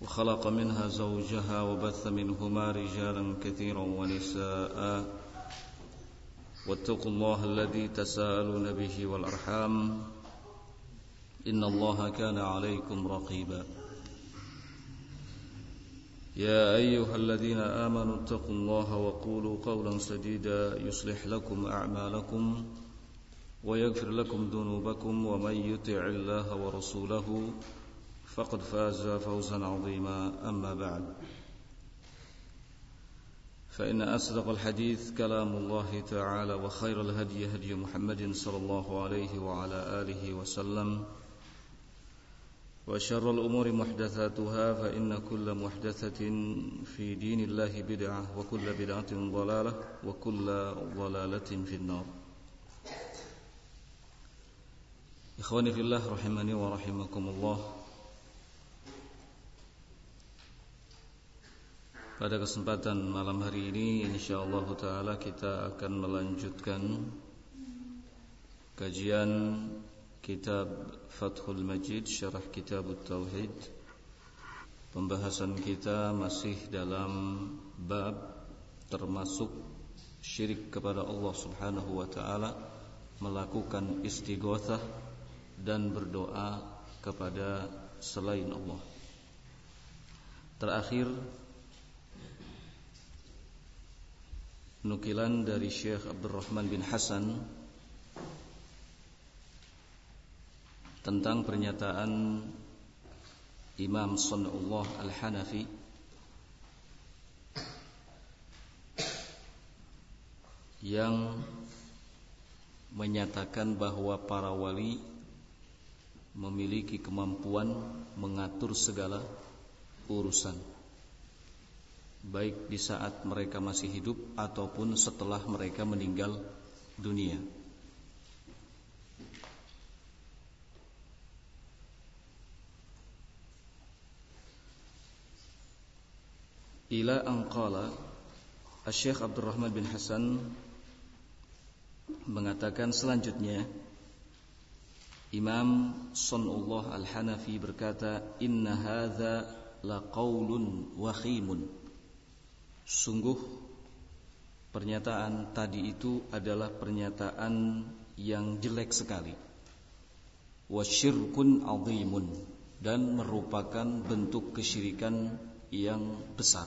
وخلق منها زوجها وبث منهما رجالا كثيرا ونساء واتقوا الله الذي تساءلون به والأرحام إن الله كان عليكم رقيبا يا أيها الذين آمنوا اتقوا الله وقولوا قولا سديدا يصلح لكم أعمالكم ويغفر لكم ذنوبكم ومن يطع الله ورسوله فقد فاز فوزا عظيما أما بعد فإن أصدق الحديث كلام الله تعالى وخير الهدي هدي محمد صلى الله عليه وعلى آله وسلم وشر الأمور محدثاتها فإن كل محدثة في دين الله بدعة وكل بدعة ضلالة وكل ضلالة في النار. Ikhwani fillah rahimani wa rahimakumullah. Pada kesempatan malam hari ini insyaallah taala kita akan melanjutkan kajian kitab Fathul Majid Syarah Kitab Tauhid. Pembahasan kita masih dalam bab termasuk syirik kepada Allah Subhanahu wa taala, melakukan istighatsah dan berdoa kepada selain Allah. Terakhir nukilan dari Syekh Abdurrahman bin Hasan tentang pernyataan Imam Sun'ullah Al-Hanafi yang menyatakan bahwa para wali memiliki kemampuan mengatur segala urusan, baik di saat mereka masih hidup ataupun setelah mereka meninggal dunia. Ila an qala, Asy-Syaikh Abdurrahman bin Hasan mengatakan selanjutnya, Imam Sun'ullah Al-Hanafi berkata, inna hadza laqaulun wakhimun. Sungguh pernyataan tadi itu adalah pernyataan yang jelek sekali. Wa syirkun azimun, dan merupakan bentuk kesyirikan yang besar.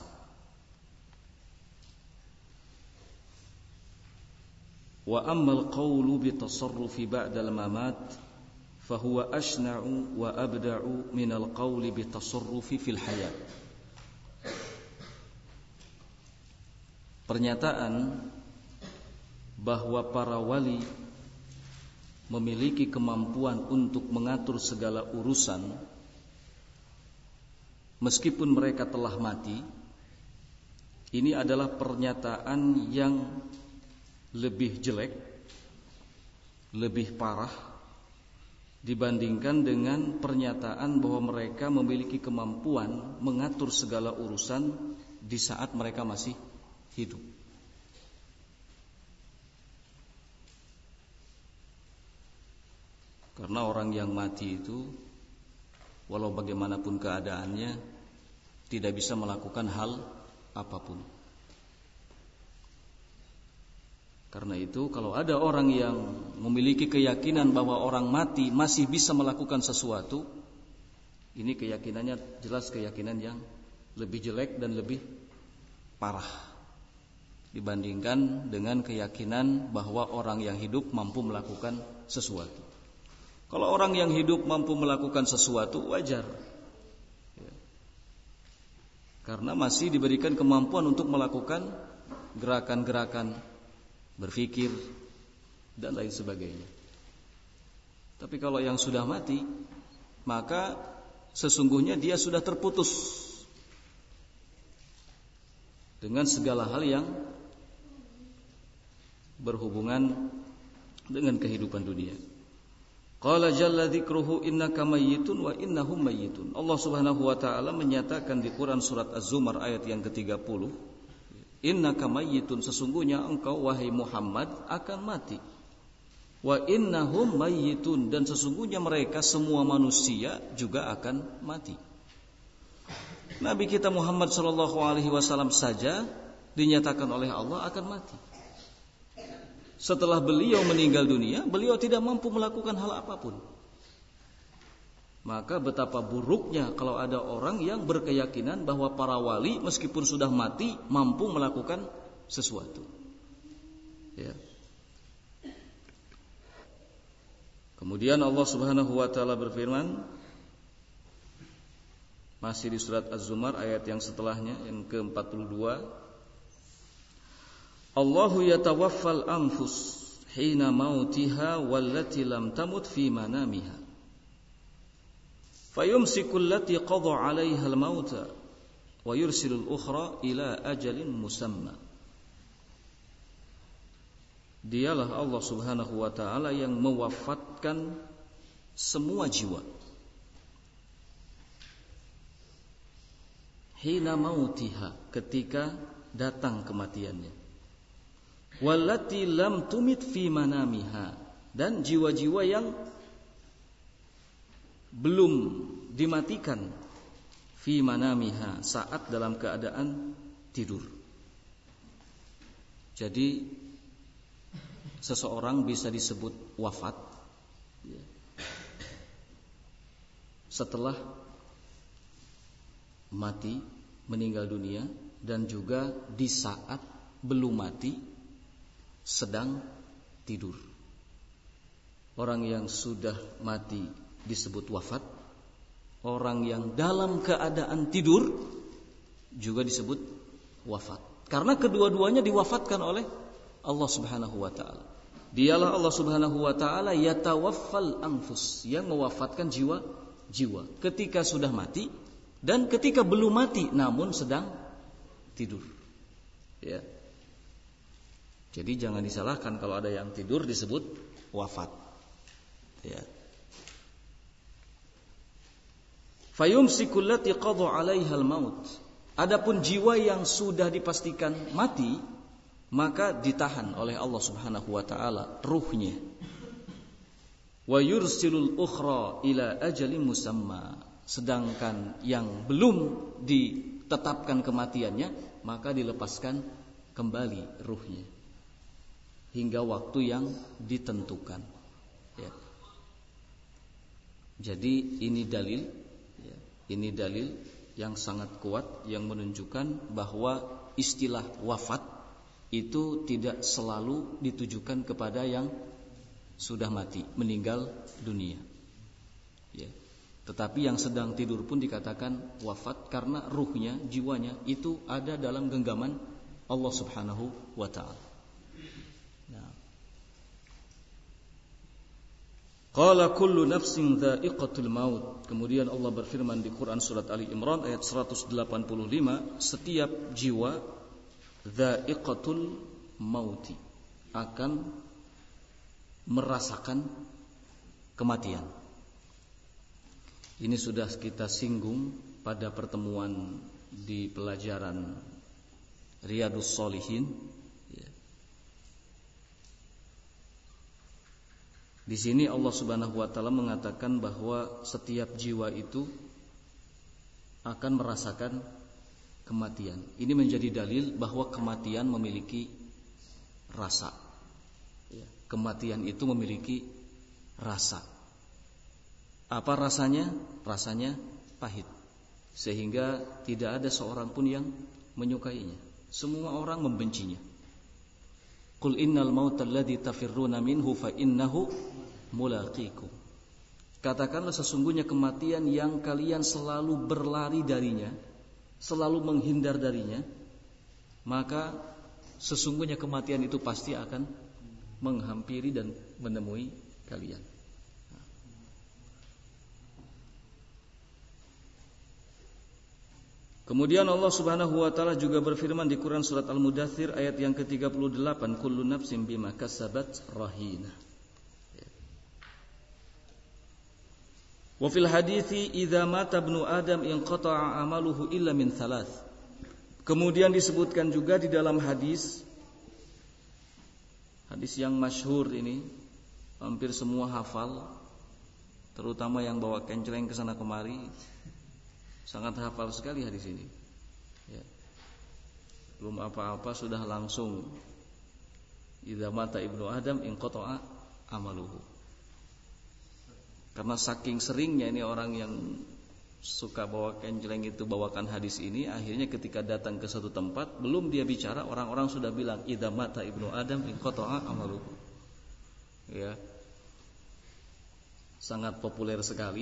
Wa ammal qawlu bi tasarrufi ba'dal mamat fahuwa ashna'u wa abda'u minal qawli bi tasarrufi fil hayat. Pernyataan bahwa para wali memiliki kemampuan untuk mengatur segala urusan meskipun mereka telah mati, ini adalah pernyataan yang lebih jelek, lebih parah dibandingkan dengan pernyataan bahwa mereka memiliki kemampuan mengatur segala urusan di saat mereka masih hidup. Karena orang yang mati itu walau bagaimanapun keadaannya tidak bisa melakukan hal apapun. Karena itu kalau ada orang yang memiliki keyakinan bahwa orang mati masih bisa melakukan sesuatu, ini keyakinannya jelas keyakinan yang lebih jelek dan lebih parah dibandingkan dengan keyakinan bahwa orang yang hidup mampu melakukan sesuatu. Kalau orang yang hidup mampu melakukan sesuatu, wajar, karena masih diberikan kemampuan untuk melakukan gerakan-gerakan, berpikir dan lain sebagainya. Tapi kalau yang sudah mati, maka sesungguhnya dia sudah terputus dengan segala hal yang berhubungan dengan kehidupan dunia. Qala jalla dzikruhu innaka mayyitun wa innahum mayyitun. Allah Subhanahu wa taala menyatakan di Quran surat Az-Zumar ayat yang ke-30, innaka mayyitun, sesungguhnya engkau wahai Muhammad akan mati. Wa innahum mayyitun, dan sesungguhnya mereka semua manusia juga akan mati. Nabi kita Muhammad sallallahu alaihi wasallam saja dinyatakan oleh Allah akan mati. Setelah beliau meninggal dunia, beliau tidak mampu melakukan hal apapun. Maka betapa buruknya kalau ada orang yang berkeyakinan bahwa para wali meskipun sudah mati mampu melakukan sesuatu. Ya. Kemudian Allah Subhanahu wa taala berfirman masih di surat Az-Zumar ayat yang setelahnya yang ke-42, Allahu yatawaffal anfus hina mautiha wallati lam tamut fi manamiha fayumsikul lati qadha 'alaiha al-mauta wa yursilul ukhra ila ajalin musamma. Dialah Allah Subhanahu wa taala yang mewafatkan semua jiwa hina mautiha, ketika datang kematiannya, wallati lam tumit fi manamiha, dan jiwa-jiwa yang belum dimatikan fi manamiha, saat dalam keadaan tidur. Jadi seseorang bisa disebut wafat setelah mati, meninggal dunia, dan juga di saat belum mati, sedang tidur. Orang yang sudah mati disebut wafat, orang yang dalam keadaan tidur juga disebut wafat. Karena kedua-duanya diwafatkan oleh Allah Subhanahu wa taala. Dialah Allah Subhanahu wa taala yatawaffal anfus, yang mewafatkan jiwa-jiwa ketika sudah mati dan ketika belum mati namun sedang tidur. Ya. Jadi jangan disalahkan kalau ada yang tidur disebut wafat. Ya. Fayumsikul lati qadha 'alaiha al-maut. Adapun jiwa yang sudah dipastikan mati, maka ditahan oleh Allah Subhanahu wa taala ruhnya. Wa yursilul ukhra ila ajalin musamma. Sedangkan yang belum ditetapkan kematiannya, maka dilepaskan kembali ruhnya hingga waktu yang ditentukan. Ya. Jadi ini dalil, ya, ini dalil yang sangat kuat yang menunjukkan bahwa istilah wafat itu tidak selalu ditujukan kepada yang sudah mati, meninggal dunia. Ya. Tetapi yang sedang tidur pun dikatakan wafat karena ruhnya, jiwanya itu ada dalam genggaman Allah Subhanahu wa taala. Nah. Qala kullu nafsin dha'iqatul maut. Kemudian Allah berfirman di Quran surat Ali Imran ayat 185, setiap jiwa dha'iqatul mauti, akan merasakan kematian. Ini sudah kita singgung pada pertemuan di pelajaran Riyadhus Shalihin. Di sini Allah Subhanahu wa taala mengatakan bahwa setiap jiwa itu akan merasakan kematian. Ini menjadi dalil bahwa kematian memiliki rasa. Kematian itu memiliki rasa. Apa rasanya? Rasanya pahit, sehingga tidak ada seorang pun yang menyukainya. Semua orang membencinya. Qul innal mauta alladzi tafirruna minhu fa innahu mulaqikum. Katakanlah sesungguhnya kematian yang kalian selalu berlari darinya, selalu menghindar darinya, maka sesungguhnya kematian itu pasti akan menghampiri dan menemui kalian. Kemudian Allah Subhanahu wa taala juga berfirman di Quran surat Al-Mudaththir ayat yang ke-38, kullu nafsin bima kasabat rahina. Wa fil hadithi idza mata ibnu adam inqata'a amaluhu illa min thalath. Kemudian disebutkan juga di dalam hadis yang masyhur ini, hampir semua hafal, terutama yang bawa kenceleng ke sana kemari. Sangat hafal sekali hadis ini. Ya. Belum apa-apa sudah langsung idza mata ibnu Adam inqata'a amaluhu. Karena saking seringnya ini orang yang suka bawa kenceleng itu bawakan hadis ini, akhirnya ketika datang ke suatu tempat belum dia bicara, orang-orang sudah bilang idza mata ibnu Adam inqata'a amaluhu. Ya. Sangat populer sekali.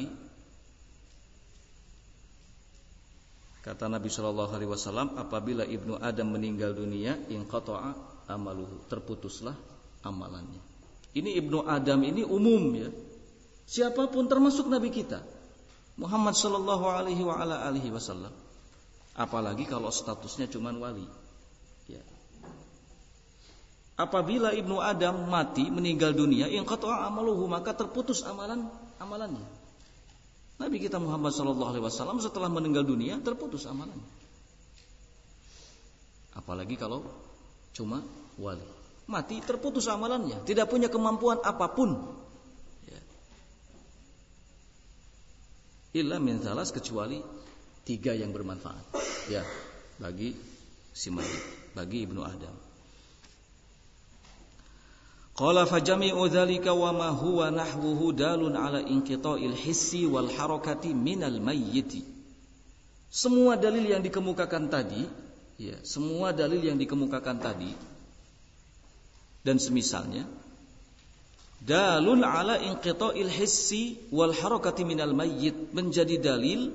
Kata Nabi sallallahu alaihi wasallam, apabila ibnu Adam meninggal dunia, inqata'a amaluhu, terputuslah amalannya. Ini ibnu Adam ini umum ya. Siapapun termasuk Nabi kita Muhammad sallallahu alaihi wa ala alihi wasallam. Apalagi kalau statusnya cuman wali. Ya. Apabila ibnu Adam mati, meninggal dunia, inqata'a amaluhu, maka terputus amalannya. Nabi kita Muhammad sallallahu alaihi wasallam setelah meninggal dunia terputus amalannya. Apalagi kalau cuma wali. Mati terputus amalannya, tidak punya kemampuan apapun. Ya. Illa min thalas, kecuali 3 yang bermanfaat. Ya, bagi si mayit, bagi ibnu Adam. Qala fajami'u dzalika wa ma huwa nahwuhu dalun ala inqita'il hissi wal harakati minal mayyiti. Semua dalil yang dikemukakan tadi, ya, semua dalil yang dikemukakan tadi dan semisalnya dalun ala inqita'il hissi wal harakati minal mayyit, menjadi dalil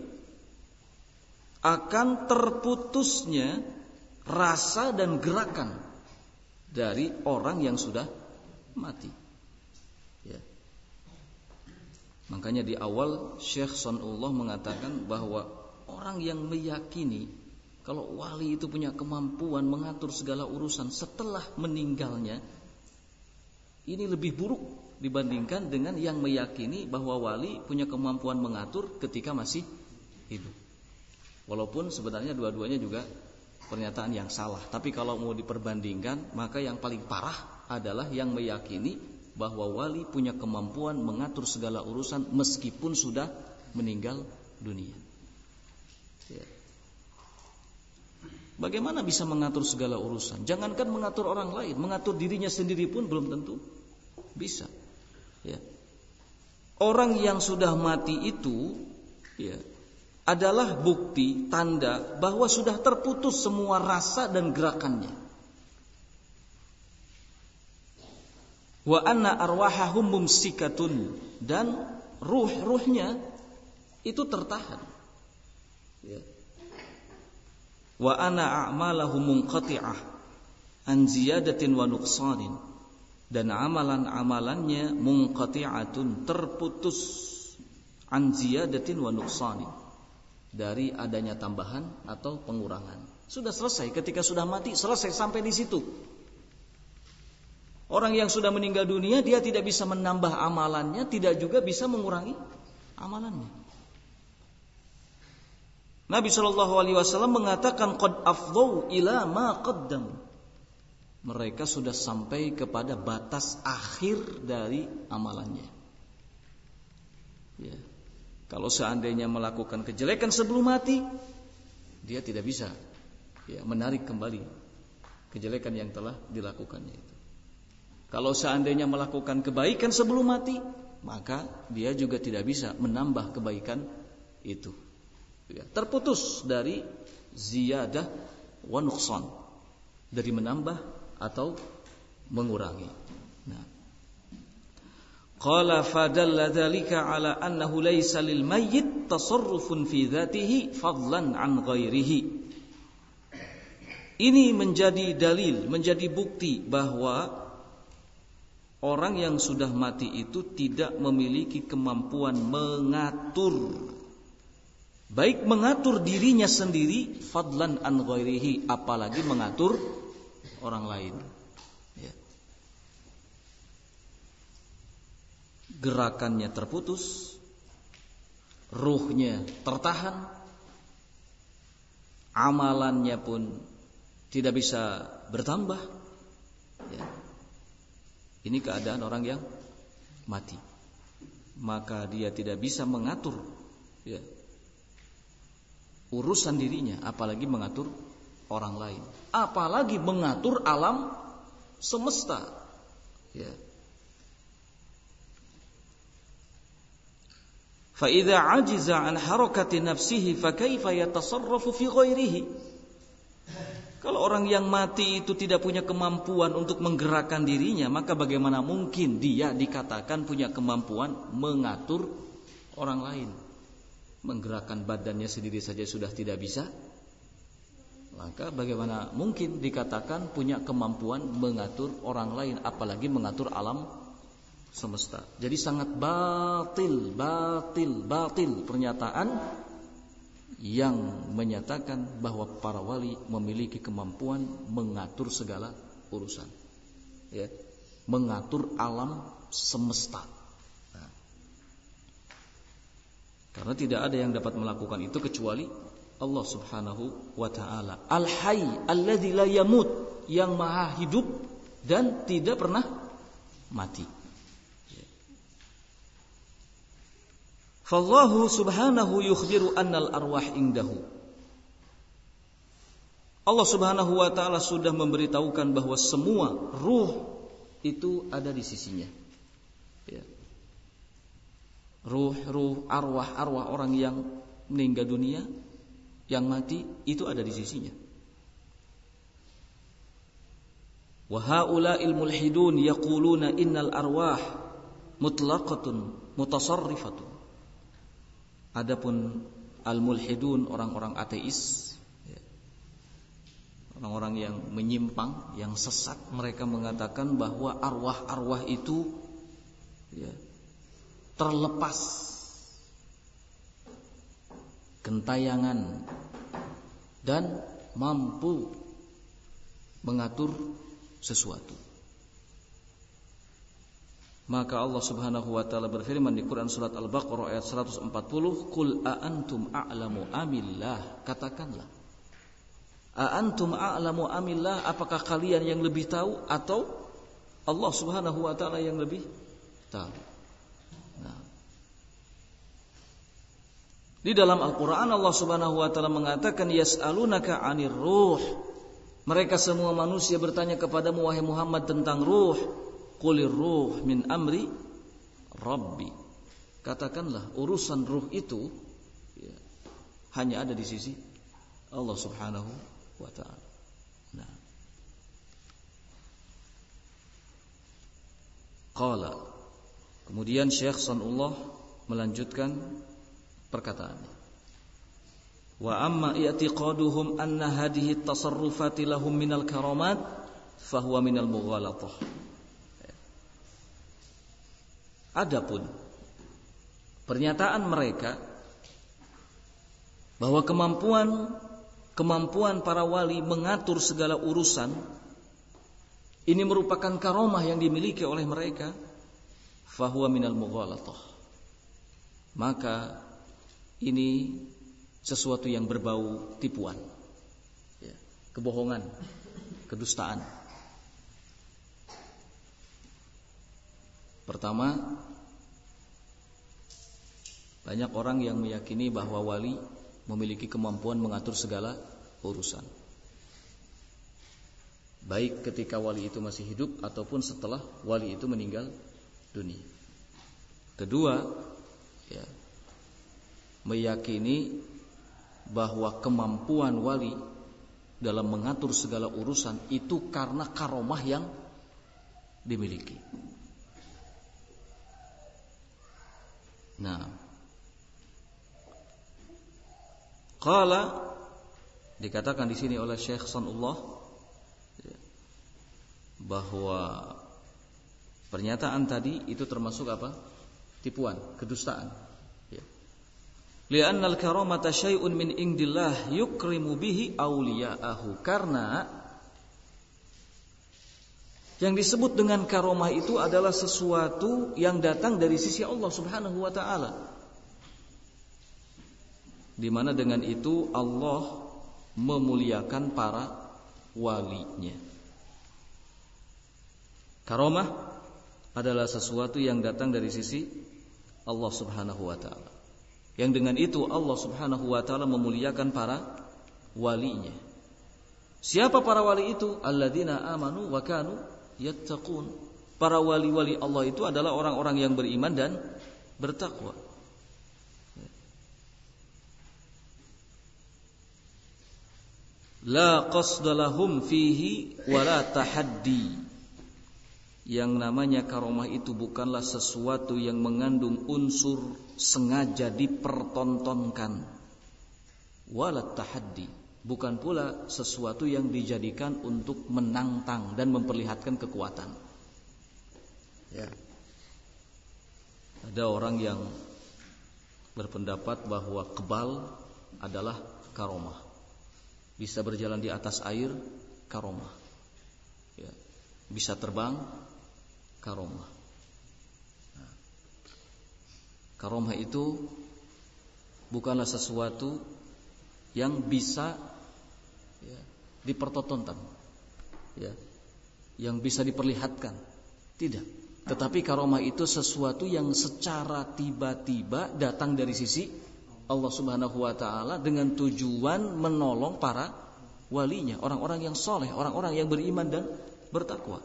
akan terputusnya rasa dan gerakan dari orang yang sudah mati. Ya. Makanya di awal Syekh Sanullah mengatakan bahwa orang yang meyakini kalau wali itu punya kemampuan mengatur segala urusan setelah meninggalnya, ini lebih buruk dibandingkan dengan yang meyakini bahwa wali punya kemampuan mengatur ketika masih hidup. Walaupun sebenarnya dua-duanya juga pernyataan yang salah, tapi kalau mau diperbandingkan, maka yang paling parah adalah yang meyakini bahwa wali punya kemampuan mengatur segala urusan meskipun sudah meninggal dunia. Ya. Bagaimana bisa mengatur segala urusan? Jangankan mengatur orang lain, mengatur dirinya sendiri pun belum tentu bisa. Ya. Orang yang sudah mati itu, ya, adalah bukti tanda bahwa sudah terputus semua rasa dan gerakannya. Wa anna arwahahum mumsikatun, dan ruh-ruhnya itu tertahan. Ya. Wa anna a'malahum munqati'ah an ziyadatin wa nuqsanin, dan amalan-amalannya munqati'atun, terputus, an ziyadatin wa nuqsanin, dari adanya tambahan atau pengurangan. Sudah selesai, ketika sudah mati selesai sampai di situ. Orang yang sudah meninggal dunia, dia tidak bisa menambah amalannya, tidak juga bisa mengurangi amalannya. Nabi SAW mengatakan qad afdau ila ma qaddam. Mereka sudah sampai kepada batas akhir dari amalannya. Ya. Kalau seandainya melakukan kejelekan sebelum mati, dia tidak bisa, ya, menarik kembali kejelekan yang telah dilakukannya itu. Kalau seandainya melakukan kebaikan sebelum mati, maka dia juga tidak bisa menambah kebaikan itu. Ya, terputus dari ziyadah wa nuqsan, dari menambah atau mengurangi. Nah, qala fadalla dzalika ala annahu laysa lil mayyit tasarrufun fi dzatihi fadlan an ghairihi. Ini menjadi dalil, menjadi bukti bahwa orang yang sudah mati itu tidak memiliki kemampuan mengatur, baik mengatur dirinya sendiri, fadlan an ghairihi, apalagi mengatur orang lain. Ya. Gerakannya terputus, ruhnya tertahan, amalannya pun tidak bisa bertambah. Ya. Ini keadaan orang yang mati. Maka dia tidak bisa mengatur, ya, urusan dirinya, apalagi mengatur orang lain, apalagi mengatur alam semesta. Ya. Fa idza ajiza an harakati nafsihi fa kaifa yatasarrafu fi ghairihi. Kalau orang yang mati itu tidak punya kemampuan untuk menggerakkan dirinya, maka bagaimana mungkin dia dikatakan punya kemampuan mengatur orang lain? Menggerakkan badannya sendiri saja sudah tidak bisa, maka bagaimana mungkin dikatakan punya kemampuan mengatur orang lain, apalagi mengatur alam semesta. Jadi sangat batil pernyataan yang menyatakan bahwa para wali memiliki kemampuan mengatur segala urusan, ya, mengatur alam semesta. Nah, karena tidak ada yang dapat melakukan itu kecuali Allah Subhanahu wa ta'ala. Al-Hayy alladzi la yamut, yang maha hidup dan tidak pernah mati. Fallahu subhanahu yukhbiru annal arwah indahu. Allah Subhanahu wa ta'ala sudah memberitahukan bahwa semua ruh itu ada di sisinya. Ya. Ruh, arwah orang yang meninggal dunia, yang mati, itu ada di sisinya. Wa haula'il mulhidun yaquluna innal arwah mutlaqatun mutasarrifatun. Adapun al-mulhidun, orang-orang ateis, ya, orang-orang yang menyimpang, yang sesat, mereka mengatakan bahwa arwah-arwah itu, ya, terlepas gentayangan dan mampu mengatur sesuatu. Maka Allah Subhanahu wa ta'ala berfirman di Quran surat Al-Baqarah ayat 140, "Qul a'antum a'lamu amillah?" Katakanlah, "A'antum a'lamu amillah?" Apakah kalian yang lebih tahu atau Allah Subhanahu wa ta'ala yang lebih tahu? Nah, di dalam Al-Qur'an Allah Subhanahu wa ta'ala mengatakan, "Yas'alunaka 'anir ruh." Mereka semua manusia bertanya kepadamu wahai Muhammad tentang ruh. Qulir ruh min amri Rabbi. Katakanlah urusan ruh itu, ya, hanya ada di sisi Allah Subhanahu wa ta'ala. Nah. Qala. Kemudian Syekh Sanullah melanjutkan perkataannya. Wa amma i'tiqaduhum anna hadhihi at-tasarrufati lahum minal karamat fahuwa minal mughalatah. Adapun pernyataan mereka bahwa kemampuan para wali mengatur segala urusan ini merupakan karomah yang dimiliki oleh mereka, fahuwa minal mughalatah, maka ini sesuatu yang berbau tipuan, ya, kebohongan, kedustaan. Pertama, banyak orang yang meyakini bahwa wali memiliki kemampuan mengatur segala urusan, baik ketika wali itu masih hidup ataupun setelah wali itu meninggal dunia. Kedua, ya, meyakini bahwa kemampuan wali dalam mengatur segala urusan itu karena karomah yang dimiliki. Nah, qala, dikatakan di sini oleh Syekh Sanullah bahwa pernyataan tadi itu termasuk apa? Tipuan, kedustaan. Ya. Li'anna al-karamata syai'un min indillah yukrimu bihi awliya'ahu. Karena yang disebut dengan karomah itu adalah sesuatu yang datang dari sisi Allah Subhanahu wa ta'ala, di mana dengan itu Allah memuliakan para walinya. Karomah adalah sesuatu yang datang dari sisi Allah Subhanahu wa ta'ala. Yang dengan itu Allah Subhanahu wa taala memuliakan para walinya. Siapa para wali itu? Alladzina amanu wa kanu yattaqun. Para wali-wali Allah itu adalah orang-orang yang beriman dan bertakwa. La qasda lahum fihi wala tahaddi. Yang namanya karomah itu bukanlah sesuatu yang mengandung unsur sengaja dipertontonkan. Wala tahaddi, bukan pula sesuatu yang dijadikan untuk menantang dan memperlihatkan kekuatan. Ya. Ada orang yang berpendapat bahwa kebal adalah karomah. Bisa berjalan di atas air, karomah. Ya. Bisa terbang, karomah. Nah, karomah itu bukanlah sesuatu yang bisa dipertontonkan, yang bisa diperlihatkan. Tidak. Tetapi karomah itu sesuatu yang secara tiba-tiba datang dari sisi Allah Subhanahu wa taala dengan tujuan menolong para walinya, orang-orang yang soleh, orang-orang yang beriman dan bertakwa.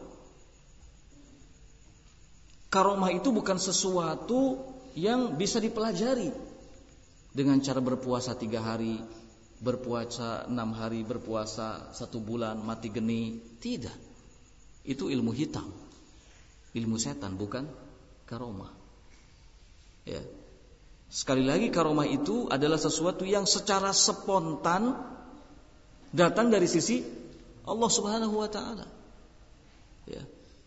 Karomah itu bukan sesuatu yang bisa dipelajari dengan cara berpuasa 3 hari, berpuasa 6 hari, berpuasa 1 bulan, mati geni. Tidak. Itu ilmu hitam, ilmu setan, bukan karomah. Ya. Sekali lagi, karomah itu adalah sesuatu yang secara spontan datang dari sisi Allah Subhanahu wa taala. Ya.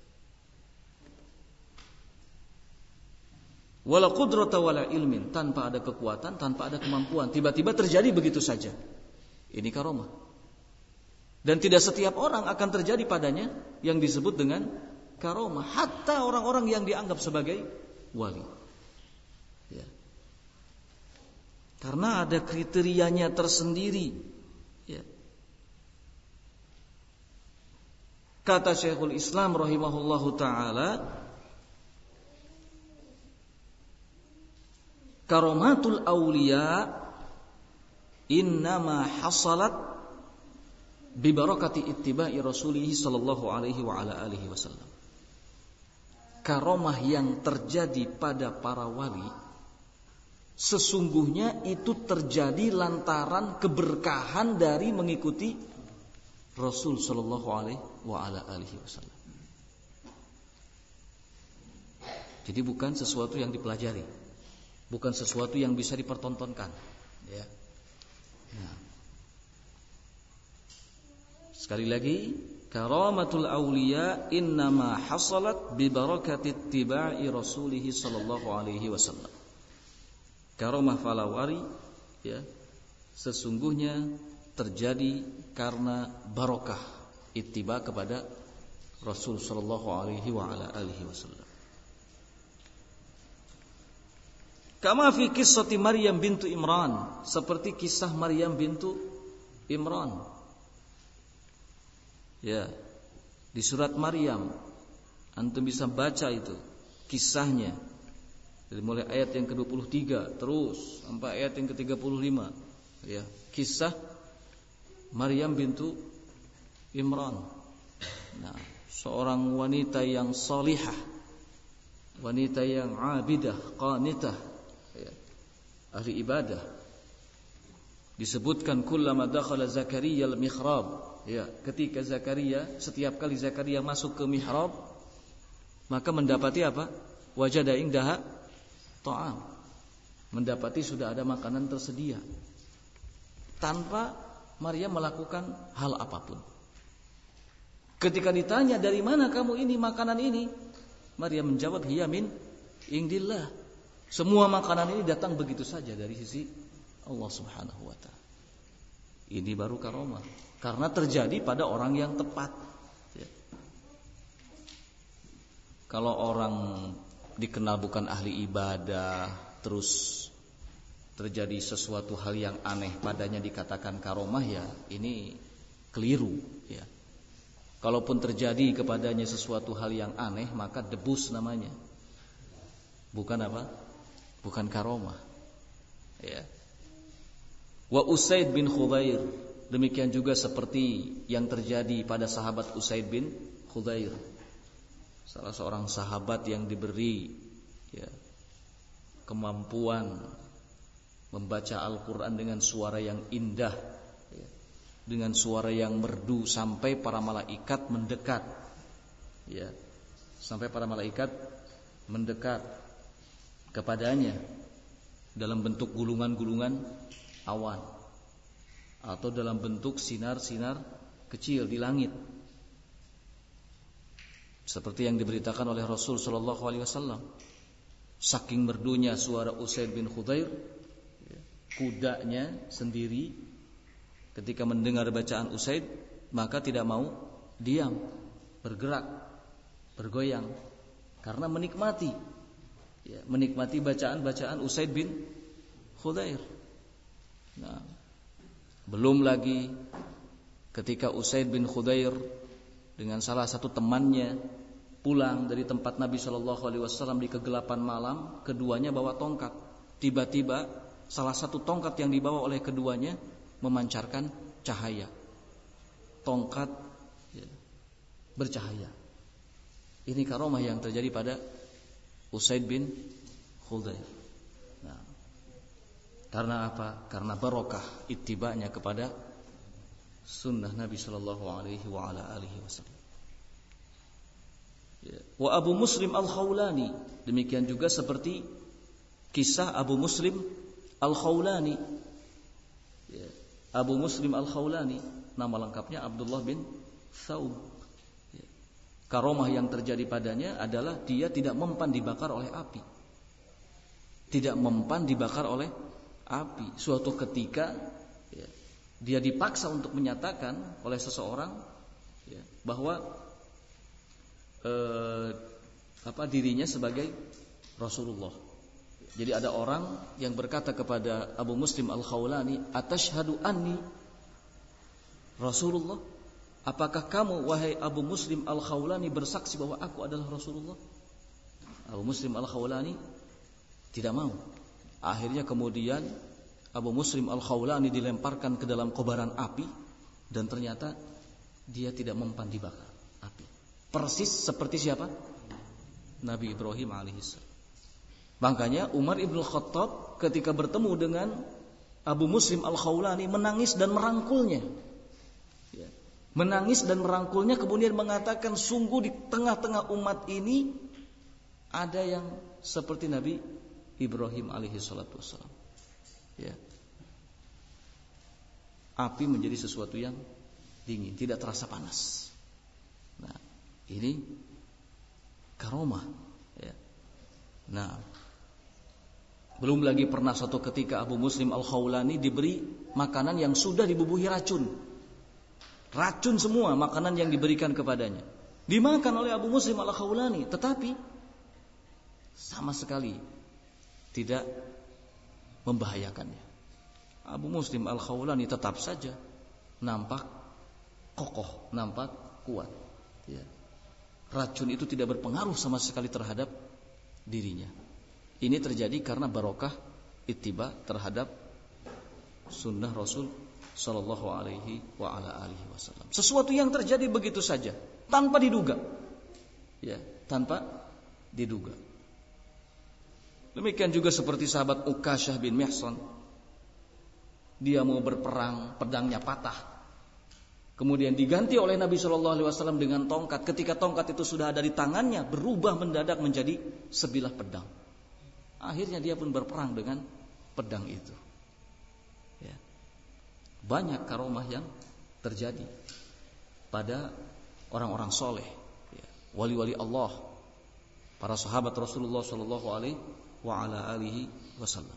Wala qudrata wala ilmin, tanpa ada kekuatan, tanpa ada kemampuan, tiba-tiba terjadi begitu saja. Ini karomah. Dan tidak setiap orang akan terjadi padanya yang disebut dengan karomah, hatta orang-orang yang dianggap sebagai wali. Ya. Karena ada kriterianya tersendiri. Ya. Kata Syekhul Islam rahimahullahu ta'ala, karomatul awliya innama hasalat bibarakati ittiba'i rasulihi sallallahu alaihi wa ala alihi wasallam. Karomah yang terjadi pada para wali sesungguhnya itu terjadi lantaran keberkahan dari mengikuti Rasul sallallahu alaihi wa ala alihi wasallam. Jadi bukan sesuatu yang dipelajari, bukan sesuatu yang bisa dipertontonkan, ya. Nah. Sekali lagi, karamatul auliya innama hasalat bi barakati ittiba'i rasulih sallallahu alaihi wasallam. Karamah falawari, ya, sesungguhnya terjadi karena barokah ittiba kepada Rasul sallallahu alaihi wa ala alihi wasallam. Kama fi qissati Maryam bintu Imran, seperti kisah Maryam bintu Imran. Ya, di surat Maryam antum bisa baca itu kisahnya. Dari mulai ayat yang ke-23 terus sampai ayat yang ke-35. Ya, kisah Maryam bintu Imran. Nah, seorang wanita yang salihah, wanita yang abidah, qanitah, ya, ahli ibadah. Disebutkan kullama dakhala Zakaria al-mihrab. Ya, ketika Zakaria, setiap kali Zakaria masuk ke mihrab, maka mendapati apa? Wajada indaha ta'am. Mendapati sudah ada makanan tersedia. Tanpa Maryam melakukan hal apapun. Ketika ditanya, dari mana kamu ini makanan ini? Maryam menjawab, hiya min indillah. Semua makanan ini datang begitu saja dari sisi Allah Subhanahu wa ta'ala. Ini baru karomah, karena terjadi pada orang yang tepat. Ya. Kalau orang dikenal bukan ahli ibadah, terus terjadi sesuatu hal yang aneh padanya dikatakan karomah, ya ini keliru, ya. Kalaupun terjadi kepadanya sesuatu hal yang aneh, maka debus namanya. Bukan apa? Bukan karomah. Ya. Wa Usaid bin Khudair, demikian juga seperti yang terjadi pada sahabat Usaid bin Khudair, salah seorang sahabat yang diberi kemampuan membaca Al-Quran dengan suara yang indah, dengan suara yang merdu, sampai para malaikat mendekat, sampai para malaikat mendekat kepadanya dalam bentuk gulungan-gulungan awan atau dalam bentuk sinar-sinar kecil di langit, seperti yang diberitakan oleh Rasul sallallahu alaihi wasallam. Saking merdunya suara Usaid bin Khudair, kudanya sendiri ketika mendengar bacaan Usaid maka tidak mau diam, bergerak, bergoyang, karena menikmati bacaan Usaid bin Khudair. Nah, belum lagi ketika Usaid bin Khudair dengan salah satu temannya pulang dari tempat Nabi Shallallahu Alaihi Wasallam di kegelapan malam, keduanya bawa tongkat. Tiba-tiba salah satu tongkat yang dibawa oleh keduanya memancarkan cahaya. Tongkat bercahaya. Ini karomah yang terjadi pada Usaid bin Khudair. Nah, karena apa? Karena barokah ittiba'nya kepada sunnah Nabi sallallahu alaihi wa ala alihi wasallam. Wa Abu Muslim Al-Khawlani, demikian juga seperti kisah Abu Muslim Al-Khawlani. Abu Muslim Al-Khawlani, nama lengkapnya Abdullah bin Thawb. Karomah yang terjadi padanya adalah dia tidak mempan dibakar oleh api. Tidak mempan dibakar oleh api. Suatu ketika dia dipaksa untuk menyatakan oleh seseorang bahwa dirinya sebagai Rasulullah. Jadi ada orang yang berkata kepada Abu Muslim Al-Khawlani, "Atashhadu anni Rasulullah?" Apakah kamu wahai Abu Muslim Al-Khawlani bersaksi bahwa aku adalah Rasulullah? Abu Muslim Al-Khawlani tidak mau. Akhirnya kemudian Abu Muslim Al-Khawlani dilemparkan ke dalam kobaran api, dan ternyata dia tidak mempan dibakar api. Persis seperti siapa? Nabi Ibrahim alaihissalam. Makanya Umar ibn Khattab ketika bertemu dengan Abu Muslim Al-Khawlani menangis dan merangkulnya. Menangis dan merangkulnya, kemudian mengatakan, sungguh di tengah-tengah umat ini ada yang seperti Nabi Ibrahim alaihissalatu wassalam. Api menjadi sesuatu yang dingin, tidak terasa panas. Nah, ini karomah. Nah, belum lagi pernah suatu ketika Abu Muslim Al-Khawlani diberi makanan yang sudah dibubuhi racun. Racun semua makanan yang diberikan kepadanya. Dimakan oleh Abu Muslim Al-Khawlani, tetapi sama sekali tidak membahayakannya. Abu Muslim Al-Khawlani tetap saja nampak kokoh, nampak kuat. Racun itu tidak berpengaruh sama sekali terhadap dirinya. Ini terjadi karena barokah ittiba terhadap sunnah Rasul sallallahu alaihi wa ala alihi wasallam. Sesuatu yang terjadi begitu saja, tanpa diduga. Tanpa diduga. Demikian juga seperti sahabat Ukasyah bin Mihsan. Dia mau berperang, pedangnya patah. Kemudian diganti oleh Nabi sallallahu alaihi wasallam dengan tongkat. Ketika tongkat itu sudah ada di tangannya, berubah mendadak menjadi sebilah pedang. Akhirnya dia pun berperang dengan pedang itu. Banyak karomah yang terjadi pada orang-orang soleh, wali-wali Allah, para sahabat Rasulullah Sallallahu Alaihi Wasallam.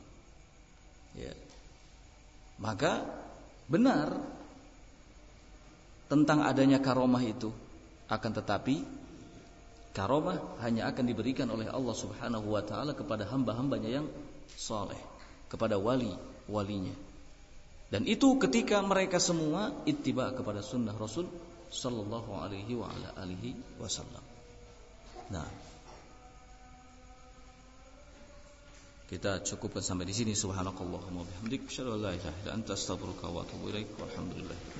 Maka benar tentang adanya karomah itu, akan tetapi karomah hanya akan diberikan oleh Allah Subhanahu Wa Taala kepada hamba-hambanya yang soleh, kepada wali-walinya. Dan itu ketika mereka semua ittiba kepada sunnah Rasul sallallahu alaihi wa ala alihi wasallam. Nah, kita cukupkan sampai di sini. Subhanakallahumma wa bihamdika asyhadu an la ilaha illa anta astaghfiruka wa atubu ilaik. Walhamdulillah.